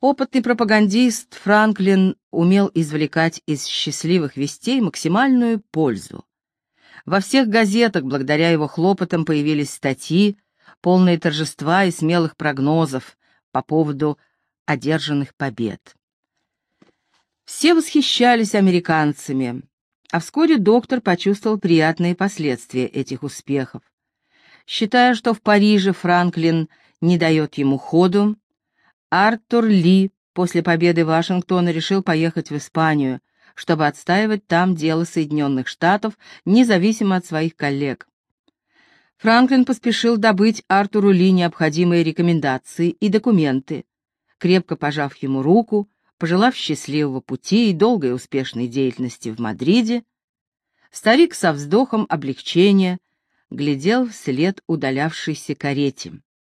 Опытный пропагандист Франклин умел извлекать из счастливых вестей максимальную пользу. Во всех газетах благодаря его хлопотам появились статьи, полные торжества и смелых прогнозов по поводу одержанных побед. Все восхищались американцами, а вскоре доктор почувствовал приятные последствия этих успехов. Считая, что в Париже Франклин не дает ему ходу, Артур Ли после победы Вашингтона решил поехать в Испанию, чтобы отстаивать там дело Соединенных Штатов, независимо от своих коллег. Франклин поспешил добыть Артуру Ли необходимые рекомендации и документы, крепко пожав ему руку, пожелав счастливого пути и долгой успешной деятельности в Мадриде, старик со вздохом облегчения глядел вслед удалявшейся карете.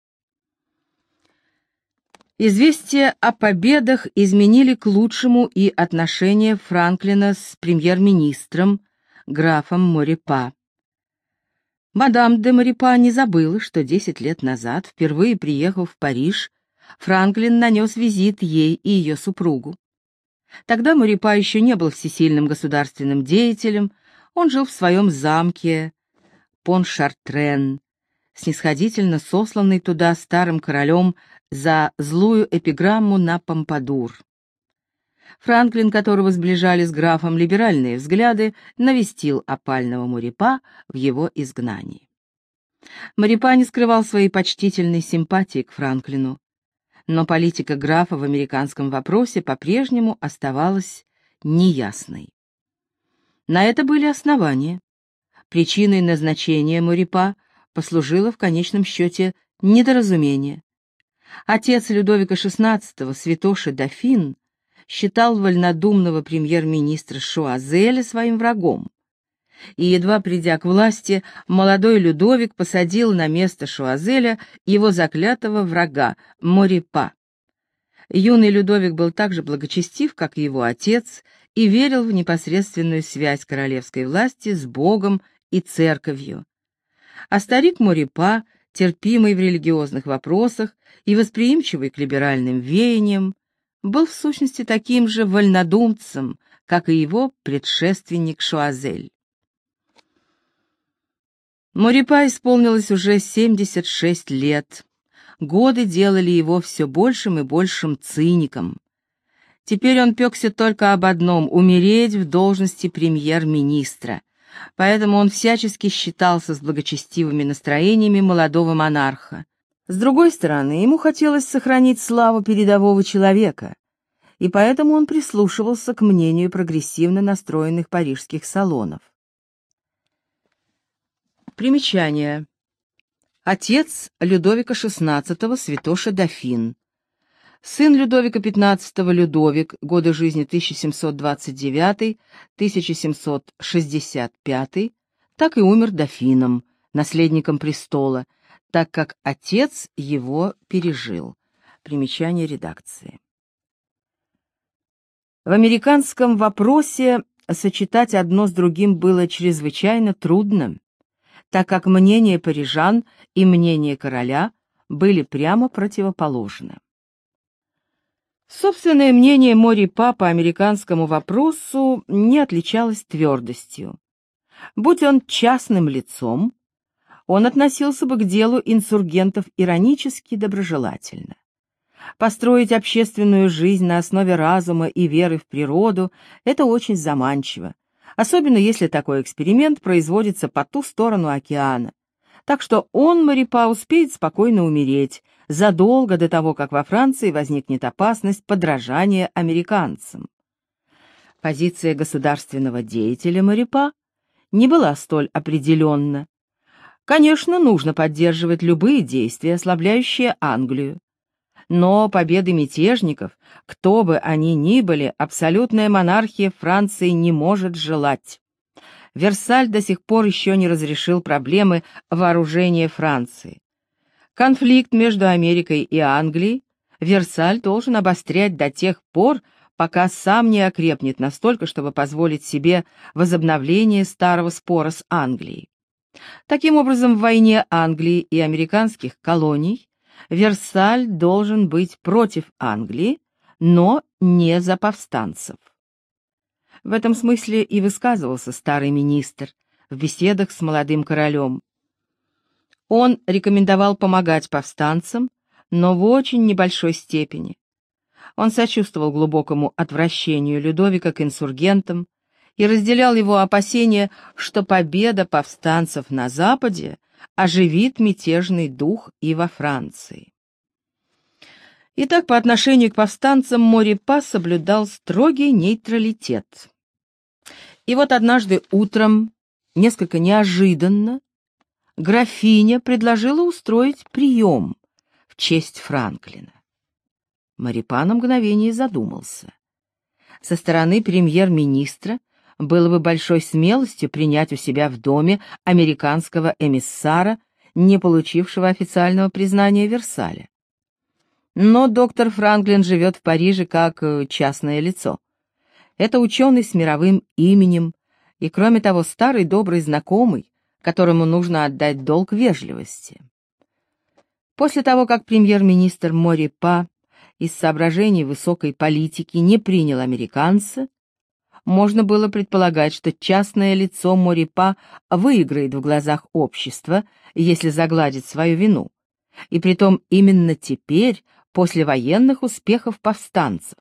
Известия о победах изменили к лучшему и отношения Франклина с премьер-министром, графом Морепа. Мадам де Морепа не забыла, что 10 лет назад, впервые приехав в Париж, Франклин нанес визит ей и ее супругу. Тогда Морепа еще не был всесильным государственным деятелем, он жил в своем замке Поншартрен, снисходительно сосланный туда старым королем за злую эпиграмму на помпадур. Франклин, которого сближали с графом либеральные взгляды, навестил опального Морепа в его изгнании. Морепа не скрывал своей почтительной симпатии к Франклину, но политика графа в американском вопросе по-прежнему оставалась неясной. На это были основания. Причиной назначения Морепа послужило в конечном счете недоразумение. Отец Людовика XVI, святоша дофин, считал вольнодумного премьер-министра Шуазеля своим врагом, и, едва придя к власти, молодой Людовик посадил на место Шуазеля его заклятого врага Морепа. Юный Людовик был так же благочестив, как и его отец, и верил в непосредственную связь королевской власти с Богом и церковью. А старик Морепа, терпимый в религиозных вопросах и восприимчивый к либеральным веяниям, был в сущности таким же вольнодумцем, как и его предшественник Шуазель. Морепа исполнилось уже 76 лет. Годы делали его все большим и большим циником. Теперь он пекся только об одном — умереть в должности премьер-министра. Поэтому он всячески считался с благочестивыми настроениями молодого монарха. С другой стороны, ему хотелось сохранить славу передового человека, и поэтому он прислушивался к мнению прогрессивно настроенных парижских салонов. Примечание. Отец Людовика XVI, святоша дофин. Сын Людовика XV Людовик, годы жизни 1729-1765, так и умер дофином, наследником престола, так как отец его пережил. Примечание редакции. В американском вопросе сочетать одно с другим было чрезвычайно трудно, так как мнение парижан и мнение короля были прямо противоположны. Собственное мнение Морепа по американскому вопросу не отличалось твердостью. Будь он частным лицом, он относился бы к делу инсургентов иронически доброжелательно. Построить общественную жизнь на основе разума и веры в природу – это очень заманчиво, особенно если такой эксперимент производится по ту сторону океана. Так что он, Морепа, успеет спокойно умереть, задолго до того, как во Франции возникнет опасность подражания американцам. Позиция государственного деятеля Морепа не была столь определенна. Конечно, нужно поддерживать любые действия, ослабляющие Англию. Но победы мятежников, кто бы они ни были, абсолютная монархия Франции не может желать. Версаль до сих пор еще не разрешил проблемы вооружения Франции. Конфликт между Америкой и Англией Версаль должен обострять до тех пор, пока сам не окрепнет настолько, чтобы позволить себе возобновление старого спора с Англией. Таким образом, в войне Англии и американских колоний Версаль должен быть против Англии, но не за повстанцев. В этом смысле и высказывался старый министр в беседах с молодым королем. Он рекомендовал помогать повстанцам, но в очень небольшой степени. Он сочувствовал глубокому отвращению Людовика к инсургентам и разделял его опасения, что победа повстанцев на Западе оживит мятежный дух и во Франции. Итак, по отношению к повстанцам Морепа соблюдал строгий нейтралитет. И вот однажды утром, несколько неожиданно, графиня предложила устроить прием в честь Франклина. Морепа на мгновение задумался. Со стороны премьер-министра было бы большой смелостью принять у себя в доме американского эмиссара, не получившего официального признания Версаля. Но доктор Франклин живет в Париже как частное лицо. Это ученый с мировым именем и, кроме того, старый добрый знакомый, которому нужно отдать долг вежливости. После того, как премьер-министр Морепа из соображений высокой политики не принял американца, можно было предполагать, что частное лицо Морепа выиграет в глазах общества, если загладит свою вину, и притом именно теперь, после военных успехов повстанцев.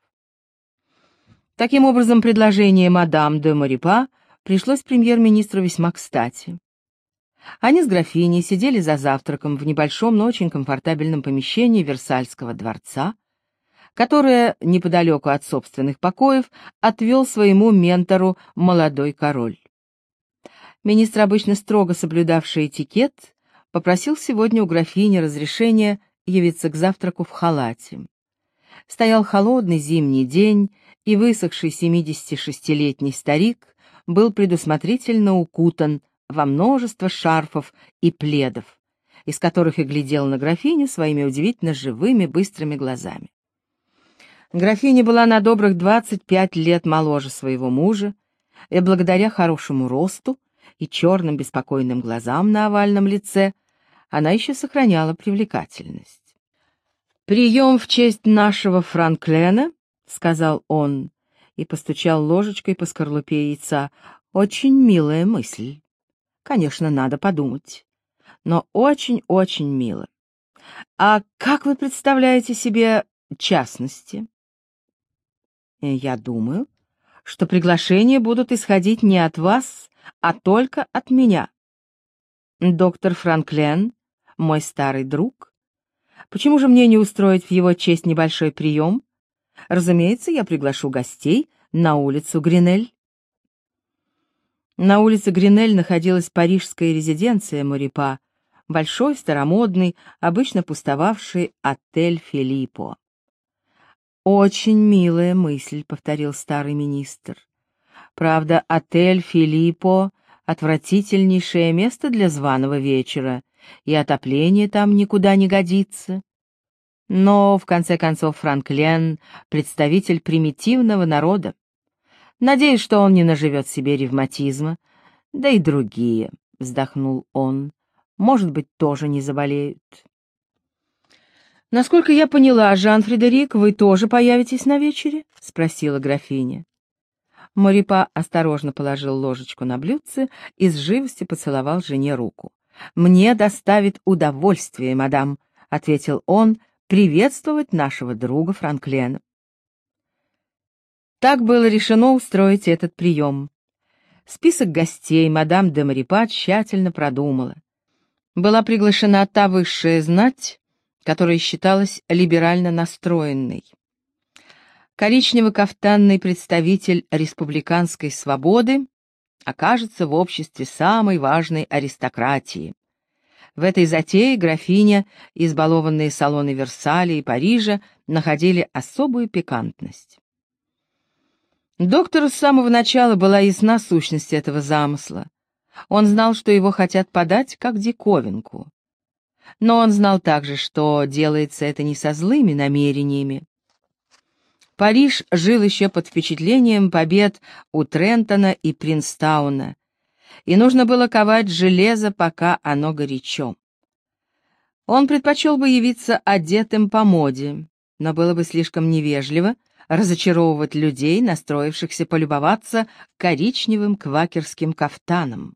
Таким образом, предложение мадам де Морепа пришлось премьер-министру весьма кстати. Они с графиней сидели за завтраком в небольшом, но очень комфортабельном помещении Версальского дворца, которое, неподалеку от собственных покоев, отвел своему ментору молодой король. Министр, обычно строго соблюдавший этикет, попросил сегодня у графини разрешения явиться к завтраку в халате. Стоял холодный зимний день, и высохший 76-летний старик был предусмотрительно укутан во множество шарфов и пледов, из которых и глядел на графиню своими удивительно живыми, быстрыми глазами. Графиня была на добрых 25 лет моложе своего мужа, и благодаря хорошему росту и черным беспокойным глазам на овальном лице она еще сохраняла привлекательность. «Прием в честь нашего Франклена», — сказал он, и постучал ложечкой по скорлупе яйца. «Очень милая мысль. Конечно, надо подумать. Но очень-очень мило. А как вы представляете себе частности?» «Я думаю, что приглашения будут исходить не от вас, а только от меня. Доктор Франклен — мой старый друг. Почему же мне не устроить в его честь небольшой прием? Разумеется, я приглашу гостей на улицу Гринель». На улице Гринель находилась парижская резиденция Морепа, большой, старомодный, обычно пустовавший отель Филиппо. «Очень милая мысль», — повторил старый министр. «Правда, отель Филиппо — отвратительнейшее место для званого вечера, и отопление там никуда не годится. Но, в конце концов, Франклен — представитель примитивного народа. Надеюсь, что он не наживет себе ревматизма, да и другие», — вздохнул он, — «может быть, тоже не заболеют». «Насколько я поняла, Жан-Фредерик, вы тоже появитесь на вечере?» — спросила графиня. Морепа осторожно положил ложечку на блюдце и с живостью поцеловал жене руку. «Мне доставит удовольствие, мадам», — ответил он, — «приветствовать нашего друга Франклена». Так было решено устроить этот прием. Список гостей мадам де Морепа тщательно продумала. Была приглашена та высшая знать, которая считалась либерально настроенной. Коричнево-кафтанный представитель республиканской свободы окажется в обществе самой важной аристократии. В этой затее графиня, избалованные салоны Версаля и Парижа, находили особую пикантность. Доктору с самого начала была ясна сущность этого замысла. Он знал, что его хотят подать как диковинку. Но он знал также, что делается это не со злыми намерениями. Париж жил еще под впечатлением побед у Трентона и Принстауна, и нужно было ковать железо, пока оно горячо. Он предпочел бы явиться одетым по моде, но было бы слишком невежливо разочаровывать людей, настроившихся полюбоваться коричневым квакерским кафтаном.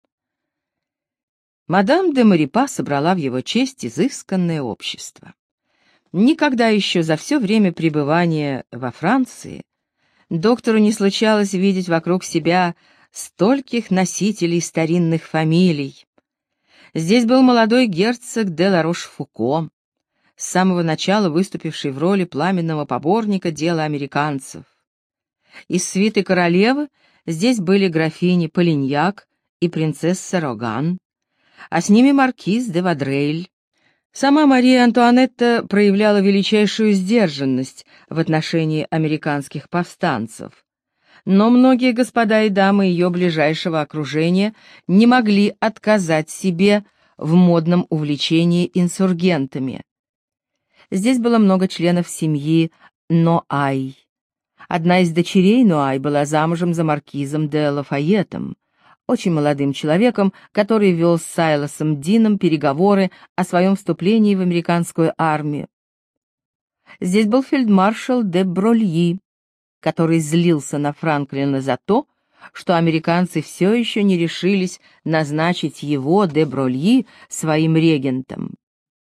Мадам де Марипа собрала в его честь изысканное общество. Никогда еще за все время пребывания во Франции доктору не случалось видеть вокруг себя стольких носителей старинных фамилий. Здесь был молодой герцог де Ла-Рош-Фуко, с самого начала выступивший в роли пламенного поборника дела американцев. Из свиты королевы здесь были графини Полиньяк и принцесса Роган, а с ними маркиз де Вадрейль. Сама Мария Антуанетта проявляла величайшую сдержанность в отношении американских повстанцев, но многие господа и дамы ее ближайшего окружения не могли отказать себе в модном увлечении инсургентами. Здесь было много членов семьи Ноай. Одна из дочерей Ноай была замужем за маркизом де Лафайетом, очень молодым человеком, который вел с Сайлосом Дином переговоры о своем вступлении в американскую армию. Здесь был фельдмаршал де Брольи, который злился на Франклина за то, что американцы все еще не решились назначить его, де Брольи, своим регентом.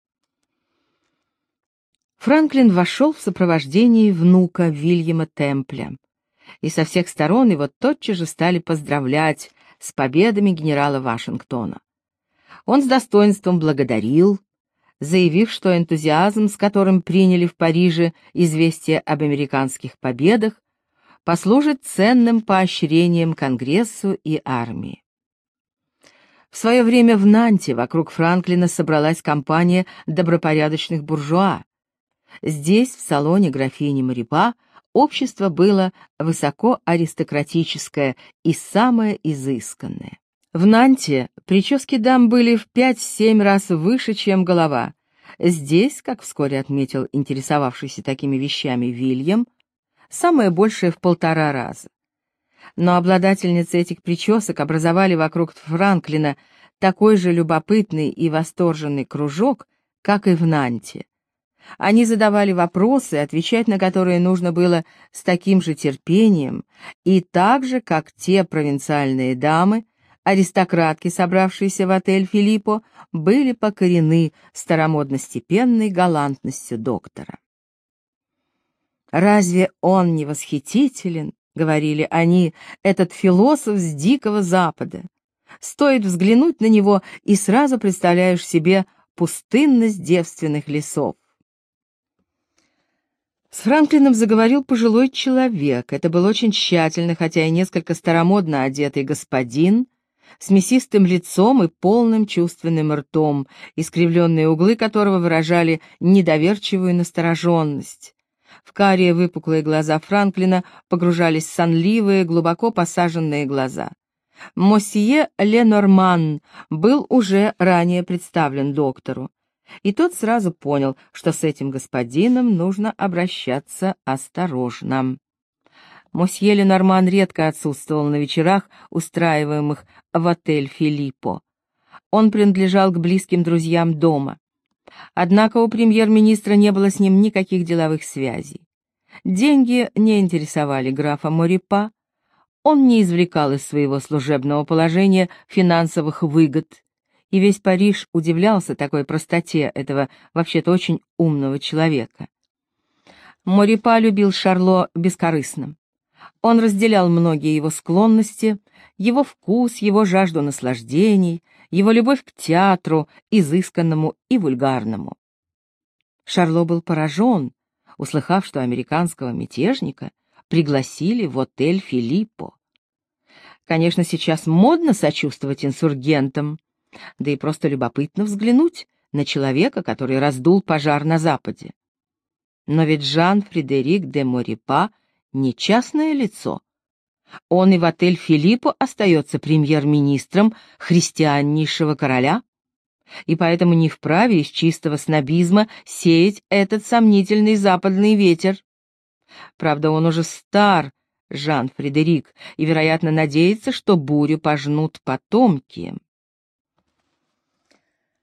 Франклин вошел в сопровождении внука Вильяма Темпля, и со всех сторон его тотчас же стали поздравлять с победами генерала Вашингтона. Он с достоинством благодарил, заявив, что энтузиазм, с которым приняли в Париже известие об американских победах, послужит ценным поощрением Конгрессу и армии. В свое время в Нанте вокруг Франклина собралась компания добропорядочных буржуа. Здесь, в салоне графини Марипа, общество было высоко аристократическое и самое изысканное. В Нанте прически дам были в 5-7 раз выше, чем голова. Здесь, как вскоре отметил интересовавшийся такими вещами Вильям, самое большее в 1,5 раза. Но обладательницы этих причесок образовали вокруг Франклина такой же любопытный и восторженный кружок, как и в Нанте. Они задавали вопросы, отвечать на которые нужно было с таким же терпением, и так же, как те провинциальные дамы, аристократки, собравшиеся в отель «Филиппо», были покорены старомодно-степенной галантностью доктора. «Разве он не восхитителен?» — говорили они, — «этот философ с Дикого Запада. Стоит взглянуть на него, и сразу представляешь себе пустынность девственных лесов». С Франклином заговорил пожилой человек. Это был очень тщательно, хотя и несколько старомодно одетый господин, с мясистым лицом и полным чувственным ртом, искривленные углы которого выражали недоверчивую настороженность. В карие выпуклые глаза Франклина погружались сонливые, глубоко посаженные глаза. Мосье Ленорман был уже ранее представлен доктору, и тот сразу понял, что с этим господином нужно обращаться осторожно. Мосье Ленорман редко отсутствовал на вечерах, устраиваемых в отель «Филиппо». Он принадлежал к близким друзьям дома. Однако у премьер-министра не было с ним никаких деловых связей. Деньги не интересовали графа Морипа, он не извлекал из своего служебного положения финансовых выгод, и весь Париж удивлялся такой простоте этого вообще-то очень умного человека. Морипа любил Шарло бескорыстно. Он разделял многие его склонности, его вкус, его жажду наслаждений, его любовь к театру, изысканному и вульгарному. Шарло был поражен, услыхав, что американского мятежника пригласили в отель «Филиппо». Конечно, сейчас модно сочувствовать инсургентам, да и просто любопытно взглянуть на человека, который раздул пожар на Западе. Но ведь Жан-Фредерик де Морипа не частное лицо. Он и в отель «Филиппо» остается премьер-министром христианнейшего короля, и поэтому не вправе из чистого снобизма сеять этот сомнительный западный ветер. Правда, он уже стар, Жан-Фредерик, и, вероятно, надеется, что бурю пожнут потомки.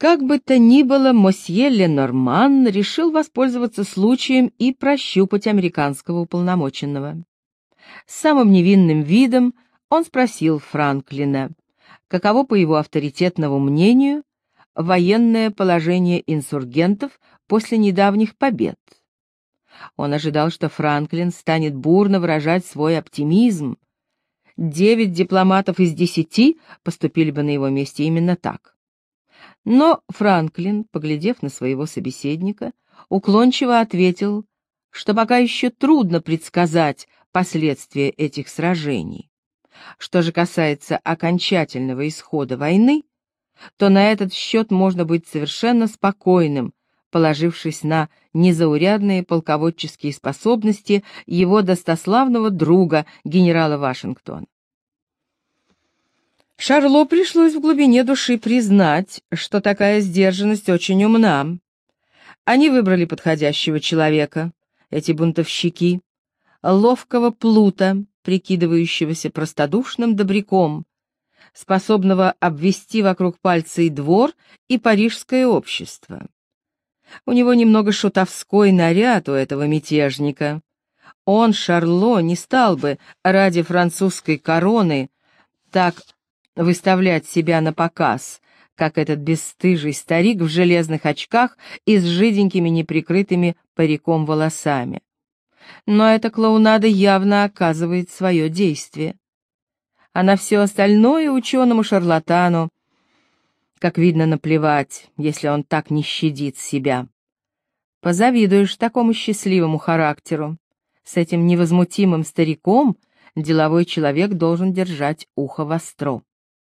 Как бы то ни было, мосье Ленорман решил воспользоваться случаем и прощупать американского уполномоченного. С самым невинным видом он спросил Франклина, каково, по его авторитетному мнению, военное положение инсургентов после недавних побед. Он ожидал, что Франклин станет бурно выражать свой оптимизм. 9 дипломатов из 10 поступили бы на его месте именно так. Но Франклин, поглядев на своего собеседника, уклончиво ответил, что пока еще трудно предсказать последствия этих сражений. Что же касается окончательного исхода войны, то на этот счет можно быть совершенно спокойным, положившись на незаурядные полководческие способности его достославного друга, генерала Вашингтона. Шарло пришлось в глубине души признать, что такая сдержанность очень умна. Они выбрали подходящего человека, эти бунтовщики, ловкого плута, прикидывающегося простодушным добряком, способного обвести вокруг пальца и двор, и парижское общество. У него немного шутовской наряд у этого мятежника. Он, Шарло, не стал бы ради французской короны так выставлять себя на показ, как этот бесстыжий старик в железных очках и с жиденькими неприкрытыми париком волосами. Но эта клоунада явно оказывает свое действие. А на все остальное ученому-шарлатану, как видно, наплевать, если он так не щадит себя. Позавидуешь такому счастливому характеру. С этим невозмутимым стариком деловой человек должен держать ухо востро.